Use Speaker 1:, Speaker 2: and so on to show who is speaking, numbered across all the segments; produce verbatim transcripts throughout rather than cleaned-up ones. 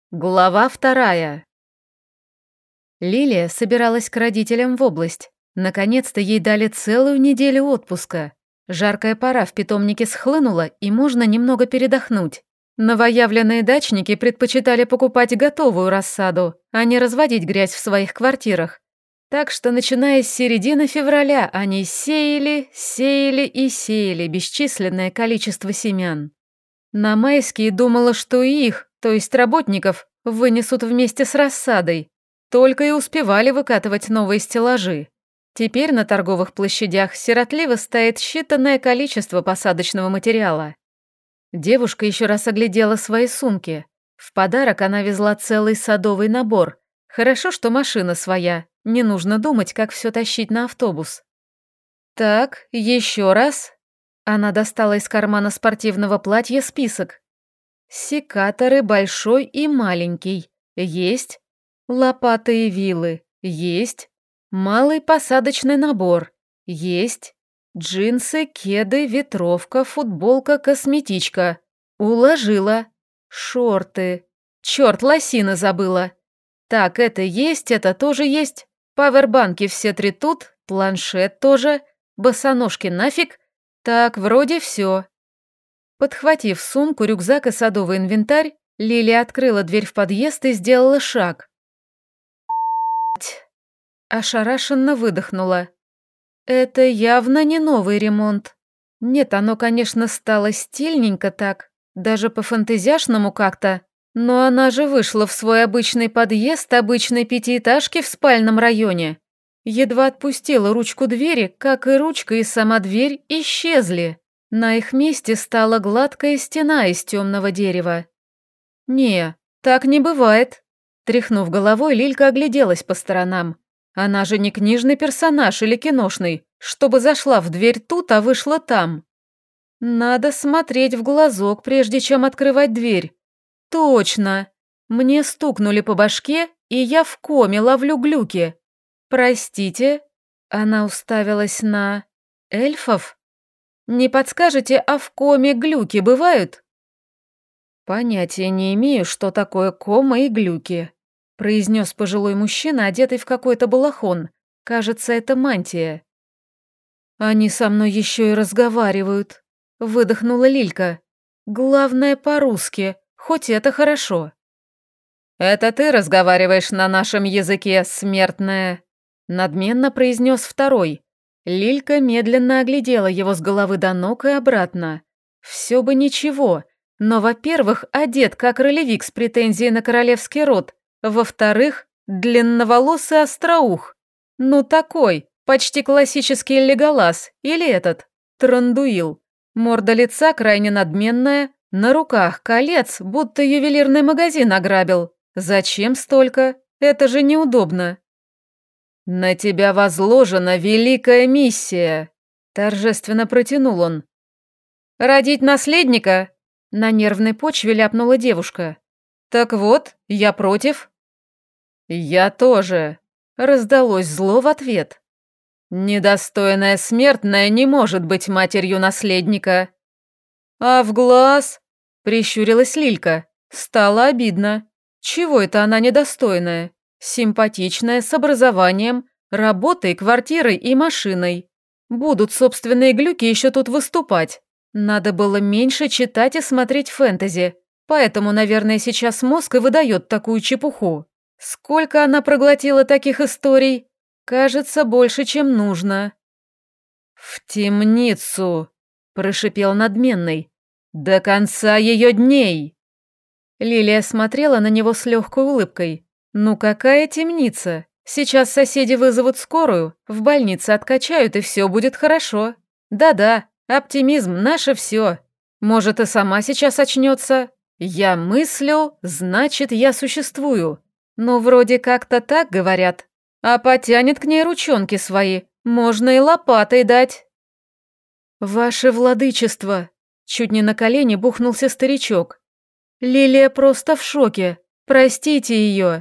Speaker 1: Глава вторая. Лилия собиралась к родителям в область. Наконец-то ей дали целую неделю отпуска. Жаркая пора в питомнике схлынула, и можно немного передохнуть. Новоявленные дачники предпочитали покупать готовую рассаду, а не разводить грязь в своих квартирах. Так что, начиная с середины февраля, они сеяли, сеяли и сеяли бесчисленное количество семян. На майские думала, что и их, то есть работников, вынесут вместе с рассадой. Только и успевали выкатывать новые стеллажи. Теперь на торговых площадях сиротливо стоит считанное количество посадочного материала. Девушка еще раз оглядела свои сумки. В подарок она везла целый садовый набор. Хорошо, что машина своя, не нужно думать, как все тащить на автобус. Так, еще раз. Она достала из кармана спортивного платья список. Секаторы большой и маленький. Есть. Лопаты и вилы. Есть. Малый посадочный набор. Есть. Джинсы, кеды, ветровка, футболка, косметичка. Уложила. Шорты. Черт, лосины забыла. Так, это есть, это тоже есть. Павербанки все три тут, планшет тоже. Босоножки нафиг. Так, вроде все. Подхватив сумку, рюкзак и садовый инвентарь, Лилия открыла дверь в подъезд и сделала шаг. Ошарашенно выдохнула. Это явно не новый ремонт. Нет, оно, конечно, стало стильненько так, даже по-фантазиашному как-то, но она же вышла в свой обычный подъезд обычной пятиэтажки в спальном районе. Едва отпустила ручку двери, как и ручка, и сама дверь исчезли. На их месте стала гладкая стена из темного дерева. «Не, так не бывает». Тряхнув головой, Лилька огляделась по сторонам. Она же не книжный персонаж или киношный, чтобы зашла в дверь тут, а вышла там. Надо смотреть в глазок, прежде чем открывать дверь. Точно. Мне стукнули по башке, и я в коме ловлю глюки. Простите. Она уставилась на... эльфов? Не подскажете, а в коме глюки бывают? Понятия не имею, что такое кома и глюки, произнес пожилой мужчина, одетый в какой-то балахон. Кажется, это мантия. Они со мной еще и разговаривают, выдохнула Лилька. Главное по-русски, хоть это хорошо. Это ты разговариваешь на нашем языке, смертная, надменно произнес второй. Лилька медленно оглядела его с головы до ног и обратно. Все бы ничего, но, во-первых, одет как ролевик с претензией на королевский род, во-вторых, длинноволосый остроух. Ну такой, почти классический Леголас, или этот, Трандуил. Морда лица крайне надменная, на руках колец, будто ювелирный магазин ограбил. Зачем столько? Это же неудобно. «На тебя возложена великая миссия», – торжественно протянул он. «Родить наследника?» – на нервной почве ляпнула девушка. «Так вот, я против». «Я тоже», – раздалось зло в ответ. «Недостойная смертная не может быть матерью наследника». «А в глаз?» – прищурилась Лилька. Стало обидно. Чего это она недостойная? Симпатичная, с образованием, работой, квартирой и машиной. Будут собственные глюки еще тут выступать. Надо было меньше читать и смотреть фэнтези. Поэтому, наверное, сейчас мозг и выдает такую чепуху. Сколько она проглотила таких историй? Кажется, больше, чем нужно. «В темницу!» – прошипел надменный. «До конца ее дней!» Лилия смотрела на него с легкой улыбкой. «Ну какая темница? Сейчас соседи вызовут скорую, в больнице откачают, и все будет хорошо. Да-да, оптимизм – наше все. Может, и сама сейчас очнется. Я мыслю, значит, я существую. Ну, вроде как-то так говорят. А потянет к ней ручонки свои, можно и лопатой дать». «Ваше владычество!» – чуть не на колени бухнулся старичок. «Лилия просто в шоке. Простите ее».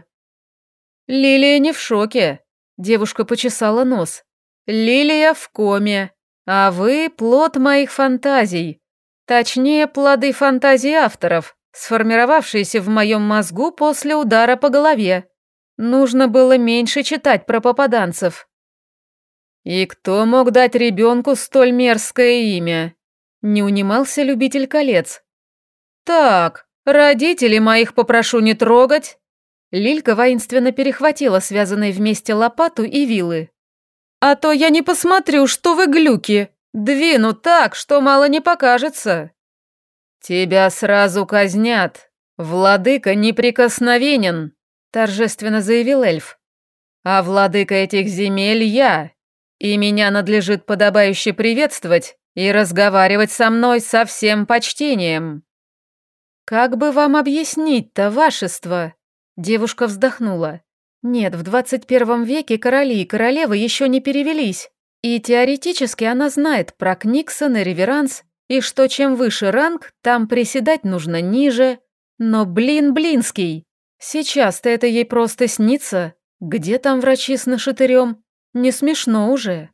Speaker 1: «Лилия не в шоке», – девушка почесала нос. «Лилия в коме, а вы – плод моих фантазий. Точнее, плоды фантазий авторов, сформировавшиеся в моем мозгу после удара по голове. Нужно было меньше читать про попаданцев. И кто мог дать ребенку столь мерзкое имя? Не унимался любитель колец. Так, родителей моих попрошу не трогать. Лилька воинственно перехватила связанные вместе лопату и вилы. А то я не посмотрю, что вы глюки. Двину так, что мало не покажется. Тебя сразу казнят. Владыка неприкосновенен, торжественно заявил эльф. А владыка этих земель я, и меня надлежит подобающе приветствовать и разговаривать со мной со всем почтением. Как бы вам объяснить-то, вашество? Девушка вздохнула. Нет, в двадцать первом веке короли и королевы еще не перевелись, и теоретически она знает про книксон и реверанс, и что чем выше ранг, там приседать нужно ниже. Но блин, блинский, сейчас-то это ей просто снится. Где там врачи с нашатырем? Не смешно уже.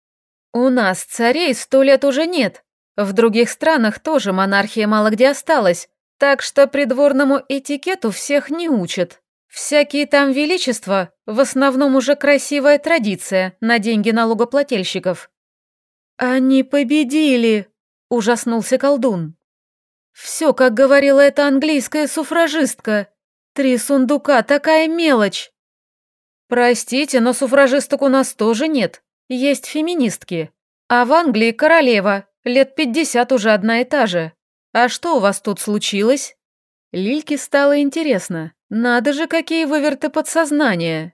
Speaker 1: У нас царей сто лет уже нет. В других странах тоже монархия мало где осталась, так что придворному этикету всех не учат. Всякие там величества в основном уже красивая традиция на деньги налогоплательщиков. «Они победили!» – ужаснулся колдун. «Все, как говорила эта английская суфражистка. Три сундука, такая мелочь!» «Простите, но суфражисток у нас тоже нет. Есть феминистки. А в Англии королева, лет пятьдесят уже одна и та же. А что у вас тут случилось?» Лильке стало интересно. Надо же, какие выверты подсознания.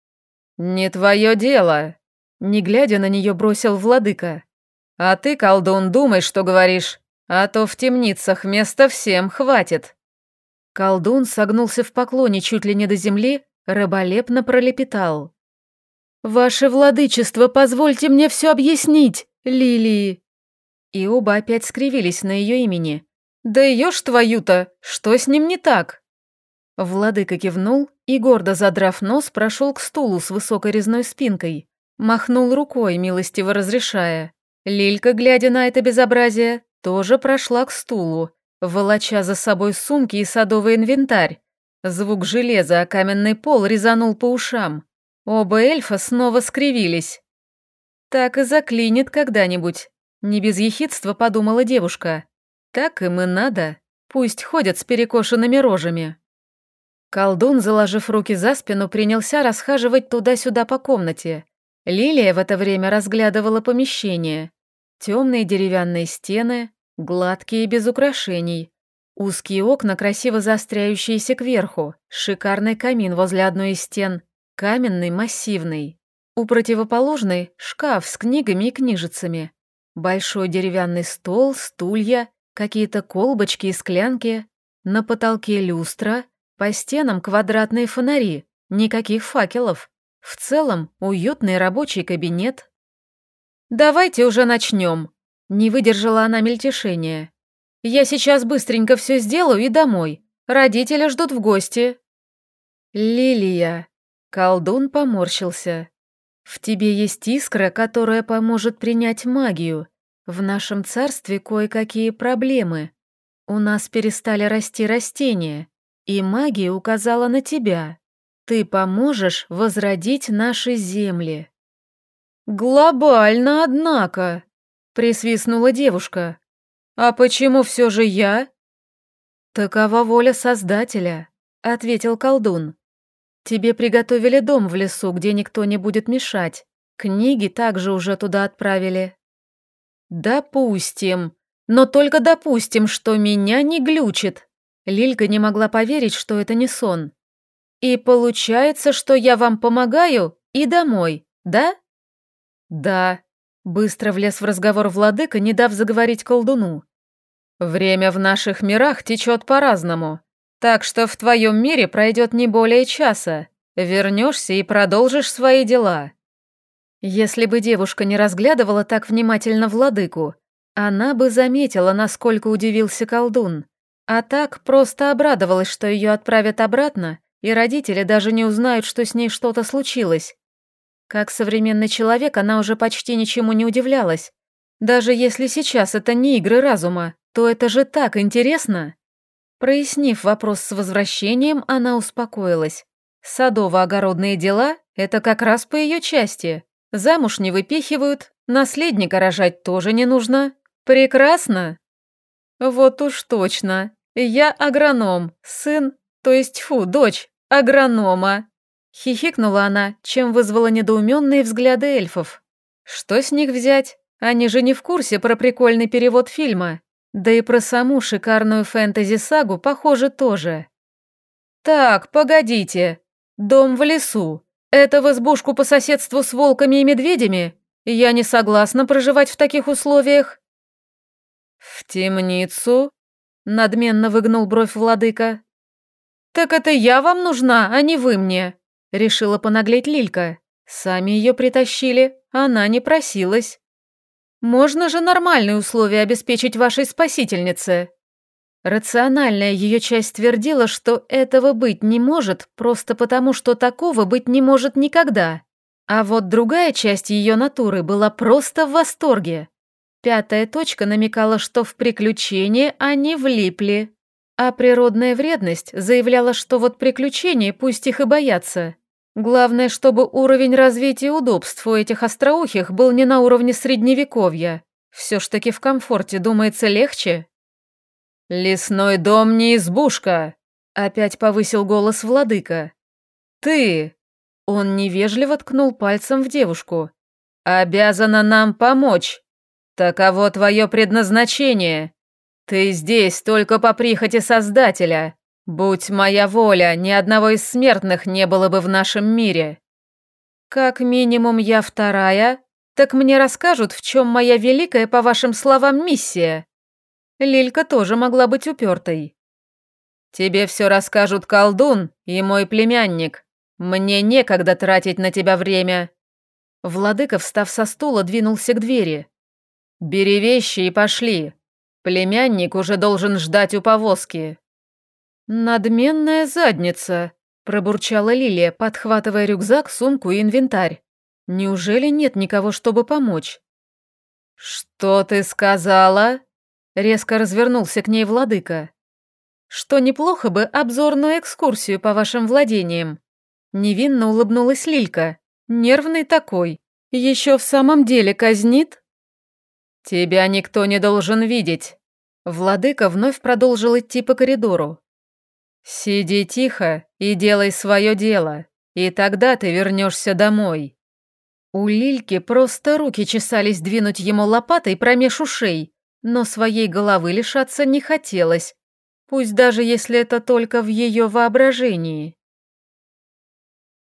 Speaker 1: «Не твое дело», — не глядя на нее бросил владыка. «А ты, колдун, думай, что говоришь, а то в темницах места всем хватит». Колдун согнулся в поклоне чуть ли не до земли, раболепно пролепетал. «Ваше владычество, позвольте мне все объяснить, Лилии». И оба опять скривились на ее имени. «Да ее ж твою-то, что с ним не так?» Владыка кивнул и, гордо задрав нос, прошел к стулу с высокой резной спинкой. Махнул рукой, милостиво разрешая. Лилька, глядя на это безобразие, тоже прошла к стулу, волоча за собой сумки и садовый инвентарь. Звук железа о каменный пол резанул по ушам. Оба эльфа снова скривились. «Так и заклинит когда-нибудь», — не без ехидства подумала девушка. «Так им и надо. Пусть ходят с перекошенными рожами». Колдун, заложив руки за спину, принялся расхаживать туда-сюда по комнате. Лилия в это время разглядывала помещение. Темные деревянные стены, гладкие без украшений. Узкие окна, красиво заостряющиеся кверху, шикарный камин возле одной из стен, каменный, массивный. У противоположной шкаф с книгами и книжицами. Большой деревянный стол, стулья, какие-то колбочки и склянки. На потолке люстра. По стенам квадратные фонари, никаких факелов. В целом уютный рабочий кабинет. «Давайте уже начнем», — не выдержала она мельтешения. «Я сейчас быстренько все сделаю и домой. Родители ждут в гости». «Лилия», — колдун поморщился. «В тебе есть искра, которая поможет принять магию. В нашем царстве кое-какие проблемы. У нас перестали расти растения. И магия указала на тебя. Ты поможешь возродить наши земли». «Глобально, однако», — присвистнула девушка. «А почему все же я?» «Такова воля Создателя», — ответил колдун. «Тебе приготовили дом в лесу, где никто не будет мешать. Книги также уже туда отправили». «Допустим, но только допустим, что меня не глючит». Лилька не могла поверить, что это не сон. «И получается, что я вам помогаю и домой, да?» «Да», — быстро влез в разговор владыка, не дав заговорить колдуну. «Время в наших мирах течет по-разному, так что в твоем мире пройдет не более часа. Вернешься и продолжишь свои дела». Если бы девушка не разглядывала так внимательно владыку, она бы заметила, насколько удивился колдун. А так просто обрадовалась, что ее отправят обратно, и родители даже не узнают, что с ней что-то случилось. Как современный человек она уже почти ничему не удивлялась. Даже если сейчас это не игры разума, то это же так интересно. Прояснив вопрос с возвращением, она успокоилась. Садово-огородные дела – это как раз по ее части. Замуж не выпихивают, наследника рожать тоже не нужно. Прекрасно. Вот уж точно. Я агроном, сын, то есть, фу, дочь агронома. Хихикнула она, чем вызвала недоуменные взгляды эльфов. Что с них взять? Они же не в курсе про прикольный перевод фильма. Да и про саму шикарную фэнтези-сагу, похоже, тоже. Так, погодите. Дом в лесу. Это в избушку по соседству с волками и медведями? Я не согласна проживать в таких условиях. В темницу? Надменно выгнул бровь владыка. Так это я вам нужна, а не вы мне. Решила понаглеть Лилька. Сами ее притащили, она не просилась. Можно же нормальные условия обеспечить вашей спасительнице. Рациональная ее часть твердила, что этого быть не может, просто потому, что такого быть не может никогда. А вот другая часть ее натуры была просто в восторге. Пятая точка намекала, что в приключения они влипли. А природная вредность заявляла, что вот приключения пусть их и боятся. Главное, чтобы уровень развития удобств у этих остроухих был не на уровне средневековья. Все ж таки в комфорте, думается, легче. «Лесной дом не избушка», — опять повысил голос владыка. «Ты», — он невежливо ткнул пальцем в девушку, — «обязана нам помочь. Таково твое предназначение. Ты здесь только по прихоти Создателя. Будь моя воля, ни одного из смертных не было бы в нашем мире». «Как минимум я вторая, так мне расскажут, в чем моя великая, по вашим словам, миссия». Лилька тоже могла быть упертой. «Тебе все расскажут колдун и мой племянник. Мне некогда тратить на тебя время». Владыка, встав со стула, двинулся к двери. «Бери вещи и пошли. Племянник уже должен ждать у повозки». «Надменная задница», – пробурчала Лилия, подхватывая рюкзак, сумку и инвентарь. «Неужели нет никого, чтобы помочь?» «Что ты сказала?» Резко развернулся к ней владыка. «Что неплохо бы обзорную экскурсию по вашим владениям». Невинно улыбнулась Лилька. Нервный такой. Еще в самом деле казнит? «Тебя никто не должен видеть». Владыка вновь продолжил идти по коридору. «Сиди тихо и делай свое дело, и тогда ты вернешься домой». У Лильки просто руки чесались двинуть ему лопатой промеж ушей, но своей головы лишаться не хотелось, пусть даже если это только в ее воображении.